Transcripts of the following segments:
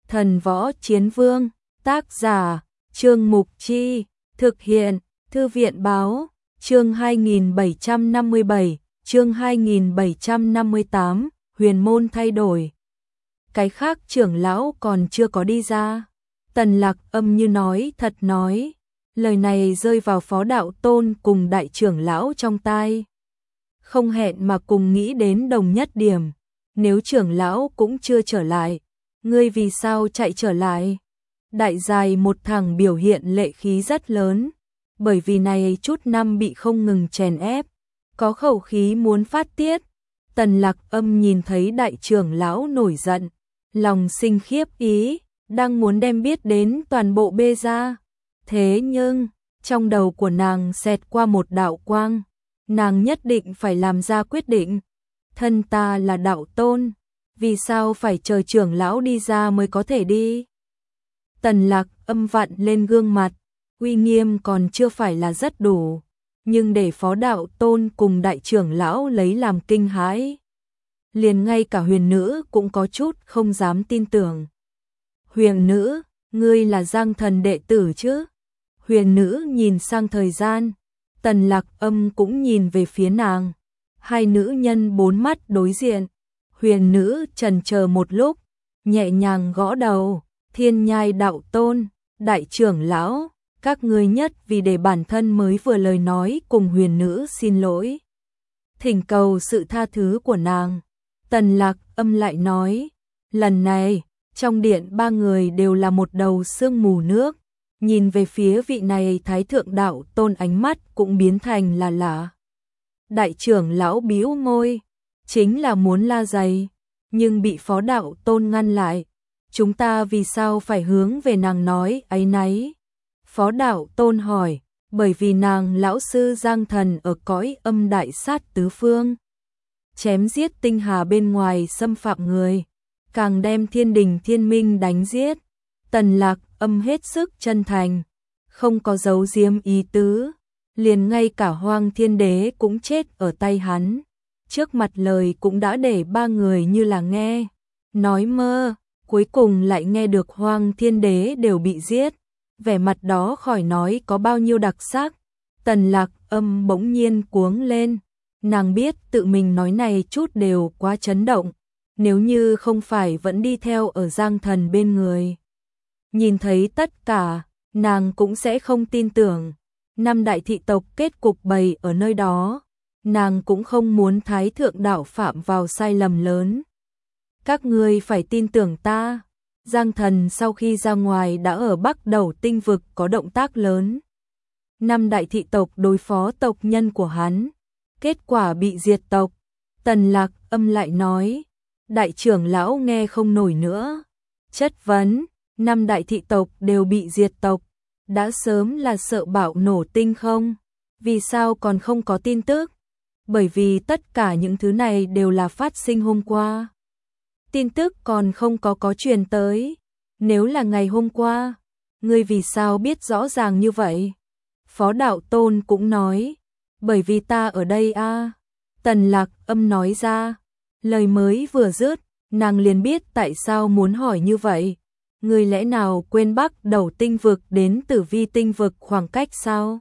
Thần Võ Chiến Vương, tác giả, Trương Mục Chi, thực hiện, Thư viện Báo, chương 2757, chương 2758, huyền môn thay đổi. Cái khác trưởng lão còn chưa có đi ra. Tần Lạc Âm như nói thật nói, lời này rơi vào Phó Đạo Tôn cùng đại trưởng lão trong tai. Không hẹn mà cùng nghĩ đến đồng nhất điểm, nếu trưởng lão cũng chưa trở lại, ngươi vì sao chạy trở lại? Đại dài một thằng biểu hiện lệ khí rất lớn, bởi vì này chút năm bị không ngừng chèn ép, có khẩu khí muốn phát tiết. Tần Lạc Âm nhìn thấy đại trưởng lão nổi giận, lòng sinh khiếp ý, đang muốn đem biết đến toàn bộ bê ra. Thế nhưng, trong đầu của nàng xẹt qua một đạo quang, nàng nhất định phải làm ra quyết định. Thân ta là đạo tôn, vì sao phải chờ trưởng lão đi ra mới có thể đi? Tần Lạc Âm vặn lên gương mặt, uy nghiêm còn chưa phải là rất đủ, nhưng để Phó Đạo Tôn cùng đại trưởng lão lấy làm kinh hãi. Liền ngay cả Huyền Nữ cũng có chút không dám tin tưởng. Huyền Nữ, ngươi là Giang Thần đệ tử chứ? Huyền Nữ nhìn sang thời gian, Tần Lạc Âm cũng nhìn về phía nàng. Hai nữ nhân bốn mắt đối diện. Huyền Nữ chần chờ một lúc, nhẹ nhàng gõ đầu. Thiên Nhai Đạo Tôn, đại trưởng lão, các ngươi nhất vì để bản thân mới vừa lời nói cùng Huyền Nữ xin lỗi, thỉnh cầu sự tha thứ của nàng. Tần Lạc Âm lại nói, lần này, trong điện ba người đều là một đầu sương mù nước, nhìn về phía vị này Thái Thượng Đạo Tôn ánh mắt cũng biến thành là lạ. Đại trưởng lão bĩu môi, chính là muốn la giày, nhưng bị Phó Đạo Tôn ngăn lại. Chúng ta vì sao phải hướng về nàng nói áy náy? Phó Đạo Tôn hỏi, bởi vì nàng lão sư Giang Thần ở cõi âm đại sát tứ phương, chém giết tinh hà bên ngoài xâm phạm người, càng đem thiên đình thiên minh đánh giết. Tần Lạc Âm hết sức chân thành, không có giấu giếm ý tứ, liền ngay cả Hoang Thiên Đế cũng chết ở tay hắn. Trước mặt lời cũng đã để ba người như là nghe, nói mơ, cuối cùng lại nghe được Hoang Thiên Đế đều bị giết. Vẻ mặt đó khỏi nói có bao nhiêu đặc sắc. Tần Lạc Âm bỗng nhiên cuống lên, nàng biết tự mình nói này chút đều quá chấn động, nếu như không phải vẫn đi theo ở Giang Thần bên người, nhìn thấy tất cả, nàng cũng sẽ không tin tưởng. Năm đại thị tộc kết cục bày ở nơi đó, nàng cũng không muốn Thái Thượng Đạo phạm vào sai lầm lớn. Các ngươi phải tin tưởng ta. Giang Thần sau khi ra ngoài đã ở Bắc Đầu Tinh vực có động tác lớn. Năm đại thị tộc đối phó tộc nhân của hắn, kết quả bị diệt tộc. Tần Lạc Âm lại nói, đại trưởng lão nghe không nổi nữa, chất vấn, năm đại thị tộc đều bị diệt tộc, đã sớm là sợ bạo nổ tinh không? Vì sao còn không có tin tức? Bởi vì tất cả những thứ này đều là phát sinh hôm qua. Tin tức còn không có truyền tới. Nếu là ngày hôm qua, ngươi vì sao biết rõ ràng như vậy? Phó Đạo Tôn cũng nói, bởi vì ta ở đây a. Tần Lạc Âm nói ra, lời mới vừa dứt, nàng liền biết tại sao muốn hỏi như vậy. Ngươi lẽ nào quên Bắc Đầu Tinh vực đến Tử Vi Tinh vực khoảng cách sao?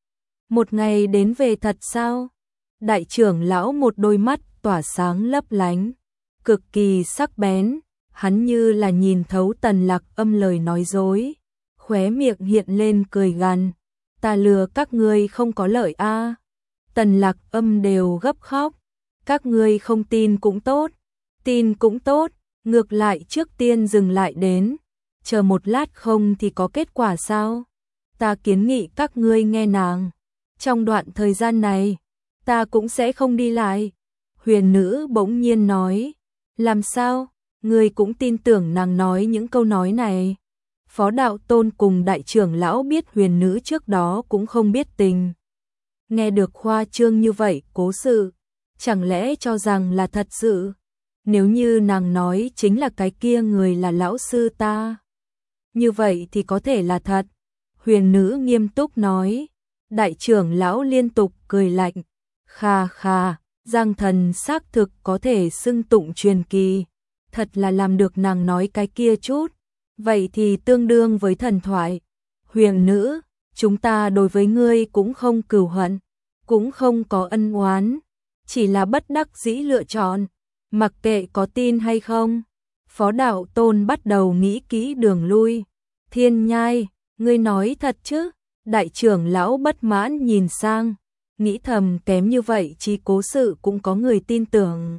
Một ngày đến về thật sao? Đại trưởng lão một đôi mắt tỏa sáng lấp lánh, cực kỳ sắc bén, hắn như là nhìn thấu Tần Lạc Âm lời nói dối, khóe miệng hiện lên cười gằn, ta lừa các ngươi không có lợi a. Tần Lạc Âm đều gấp khóc, các ngươi không tin cũng tốt, tin cũng tốt, ngược lại trước tiên dừng lại đến, chờ một lát không thì có kết quả sao? Ta kiến nghị các ngươi nghe nàng, trong đoạn thời gian này, ta cũng sẽ không đi lại. Huyền Nữ bỗng nhiên nói, làm sao? Ngươi cũng tin tưởng nàng nói những câu nói này? Phó Đạo Tôn cùng đại trưởng lão biết Huyền Nữ trước đó cũng không biết tình. Nghe được khoa trương như vậy cố sự, chẳng lẽ cho rằng là thật sự? Nếu như nàng nói chính là cái kia người là lão sư ta, như vậy thì có thể là thật. Huyền Nữ nghiêm túc nói. Đại trưởng lão liên tục cười lạnh, kha kha, Giang Thần xác thực có thể xưng tụng truyền kỳ, thật là làm được nàng nói cái kia chút. Vậy thì tương đương với thần thoại. Huyền nữ, chúng ta đối với ngươi cũng không cừu hận, cũng không có ân oán, chỉ là bất đắc dĩ lựa chọn, mặc kệ có tin hay không. Phó Đạo Tôn bắt đầu nghĩ kỹ đường lui. Thiên Nhai, ngươi nói thật chứ? Đại trưởng lão bất mãn nhìn sang, nghĩ thầm kém như vậy chí cố sự cũng có người tin tưởng.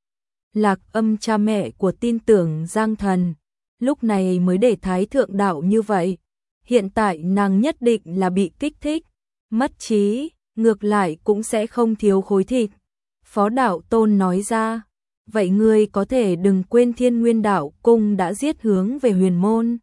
Lạc Âm cha mẹ của tin tưởng Giang Thần, lúc này mới để Thái Thượng Đạo như vậy. Hiện tại nàng nhất định là bị kích thích, mất trí, ngược lại cũng sẽ không thiếu khối thịt. Phó Đạo Tôn nói ra, vậy ngươi có thể đừng quên Thiên Nguyên Đạo Cung đã giết hướng về huyền môn.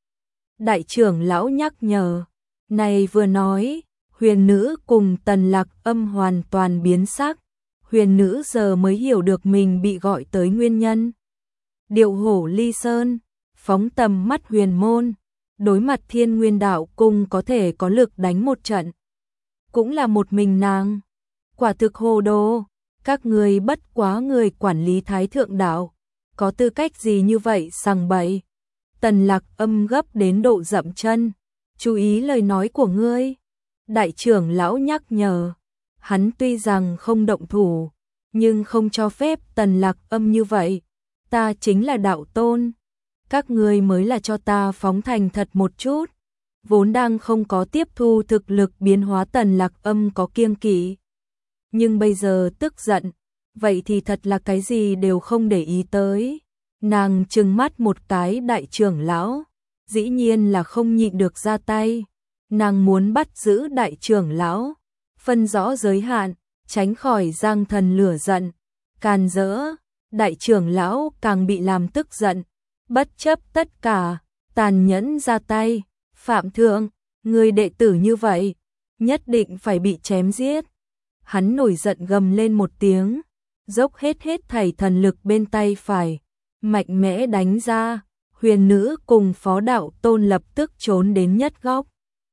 Đại trưởng lão nhắc nhở, này vừa nói, huyền nữ cùng Tần Lạc Âm hoàn toàn biến sắc. Huyền nữ giờ mới hiểu được mình bị gọi tới nguyên nhân. Điệu hổ ly sơn, phóng tầm mắt huyền môn, đối mặt Thiên Nguyên Đạo Cung có thể có lực đánh một trận. Cũng là một mình nàng. Quả thực hồ đồ, các người bất quá người quản lý Thái Thượng Đạo, có tư cách gì như vậy sằng bậy. Tần Lạc Âm gấp đến độ dậm chân, chú ý lời nói của ngươi. Đại trưởng lão nhắc nhở, hắn tuy rằng không động thủ, nhưng không cho phép Tần Lạc Âm như vậy. Ta chính là đạo tôn, các ngươi mới là cho ta phóng thành thật một chút. Vốn đang không có tiếp thu thực lực biến hóa Tần Lạc Âm có kiêng kỵ, nhưng bây giờ tức giận, vậy thì thật là cái gì đều không để ý tới. Nàng trừng mắt một cái đại trưởng lão, dĩ nhiên là không nhịn được ra tay. Nàng muốn bắt giữ đại trưởng lão, phân rõ giới hạn, tránh khỏi Giang Thần lửa giận, càn rỡ. Đại trưởng lão càng bị làm tức giận, bất chấp tất cả, tàn nhẫn ra tay. Phạm thượng, người đệ tử như vậy, nhất định phải bị chém giết. Hắn nổi giận gầm lên một tiếng, dốc hết thảy thần lực bên tay phải, mạnh mẽ đánh ra. Huyền nữ cùng Phó Đạo Tôn lập tức trốn đến nhất góc,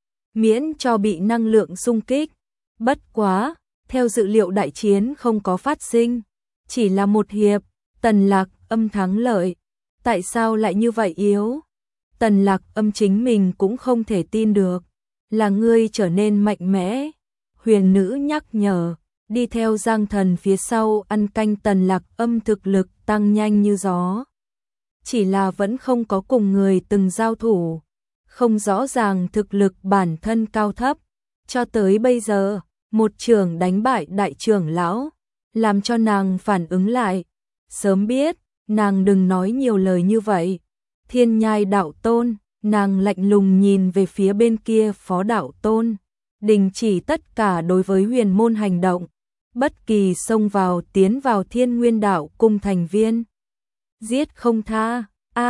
miễn cho bị năng lượng xung kích. Bất quá, theo dự liệu đại chiến không có phát sinh, chỉ là một hiệp, Tần Lạc Âm thắng lợi. Tại sao lại như vậy yếu? Tần Lạc Âm chính mình cũng không thể tin được, là ngươi trở nên mạnh mẽ. Huyền nữ nhắc nhở, đi theo Giang Thần phía sau ăn canh. Tần Lạc Âm thực lực tăng nhanh như gió, chỉ là vẫn không có cùng người từng giao thủ, không rõ ràng thực lực bản thân cao thấp. Cho tới bây giờ, một trường đánh bại đại trưởng lão, làm cho nàng phản ứng lại. Sớm biết, nàng đừng nói nhiều lời như vậy. Thiên Nhai Đạo Tôn, nàng lạnh lùng nhìn về phía bên kia. Phó Đạo Tôn đình chỉ tất cả đối với huyền môn hành động, bất kỳ xông vào tiến vào Thiên Nguyên Đạo Cung thành viên, giết không tha.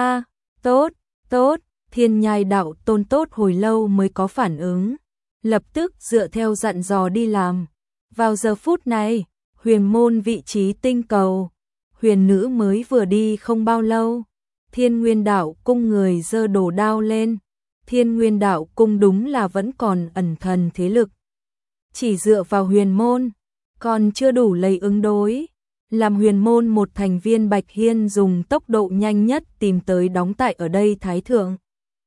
Tốt, tốt. Thiên Nhai Đạo Tôn tốt hồi lâu mới có phản ứng, lập tức dựa theo dặn dò đi làm. Vào giờ phút này, huyền môn vị trí tinh cầu, huyền nữ mới vừa đi không bao lâu, Thiên Nguyên Đạo Cung người giơ đồ đao lên. Thiên Nguyên Đạo Cung đúng là vẫn còn ẩn thần thế lực, chỉ dựa vào huyền môn còn chưa đủ lấy ứng đối. Làm huyền môn một thành viên, Bạch Hiên dùng tốc độ nhanh nhất tìm tới đóng tại ở đây Thái Thượng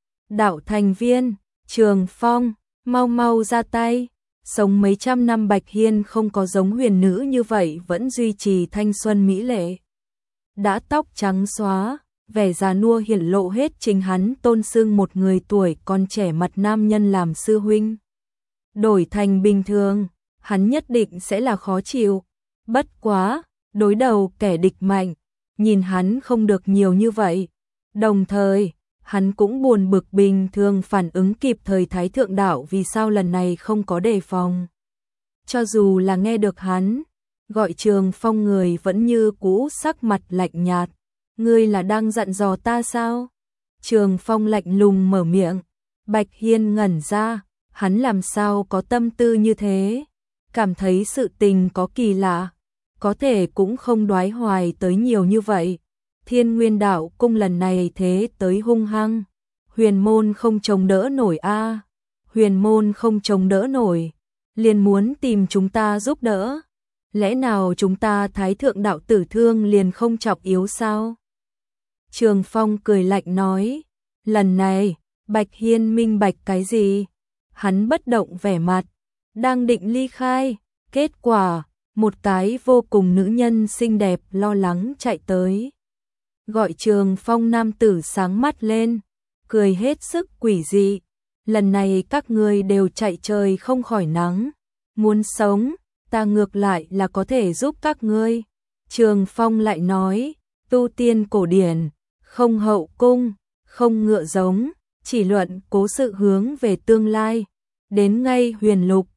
Đạo thành viên. Trường Phong, mau mau ra tay. Sống mấy trăm năm Bạch Hiên không có giống huyền nữ như vậy vẫn duy trì thanh xuân mỹ lệ. Đã tóc trắng xóa, vẻ già nua hiển lộ hết chính hắn tôn xưng một người tuổi còn trẻ mặt nam nhân làm sư huynh. Đổi thành bình thường, hắn nhất định sẽ là khó chịu. Bất quá, đối đầu kẻ địch mạnh, nhìn hắn không được nhiều như vậy. Đồng thời, hắn cũng buồn bực bình thường phản ứng kịp thời Thái Thượng Đạo vì sao lần này không có đề phòng. Cho dù là nghe được hắn gọi Trường Phong, người vẫn như cũ sắc mặt lạnh nhạt. Ngươi là đang dặn dò ta sao? Trường Phong lạnh lùng mở miệng. Bạch Hiên ngẩn ra, hắn làm sao có tâm tư như thế? Cảm thấy sự tình có kỳ lạ, có thể cũng không đoái hoài tới nhiều như vậy. Thiên Nguyên Đạo Cung lần này thế tới hung hăng, huyền môn không chống đỡ nổi a. Huyền môn không chống đỡ nổi, liền muốn tìm chúng ta giúp đỡ. Lẽ nào chúng ta Thái Thượng Đạo tử thương liền không trọng yếu sao? Trường Phong cười lạnh nói, Lần này, Bạch Hiên minh bạch cái gì? Hắn bất động vẻ mặt, đang định ly khai, kết quả, một cái vô cùng nữ nhân xinh đẹp lo lắng chạy tới. Gọi Trường Phong nam tử sáng mắt lên, cười hết sức quỷ dị. Lần này các ngươi đều chạy trời không khỏi nắng. Muốn sống, ta ngược lại là có thể giúp các ngươi. Trường Phong lại nói, tu tiên cổ điển, không hậu cung, không ngựa giống, chỉ luận cố sự hướng về tương lai. Đến ngay huyền lục,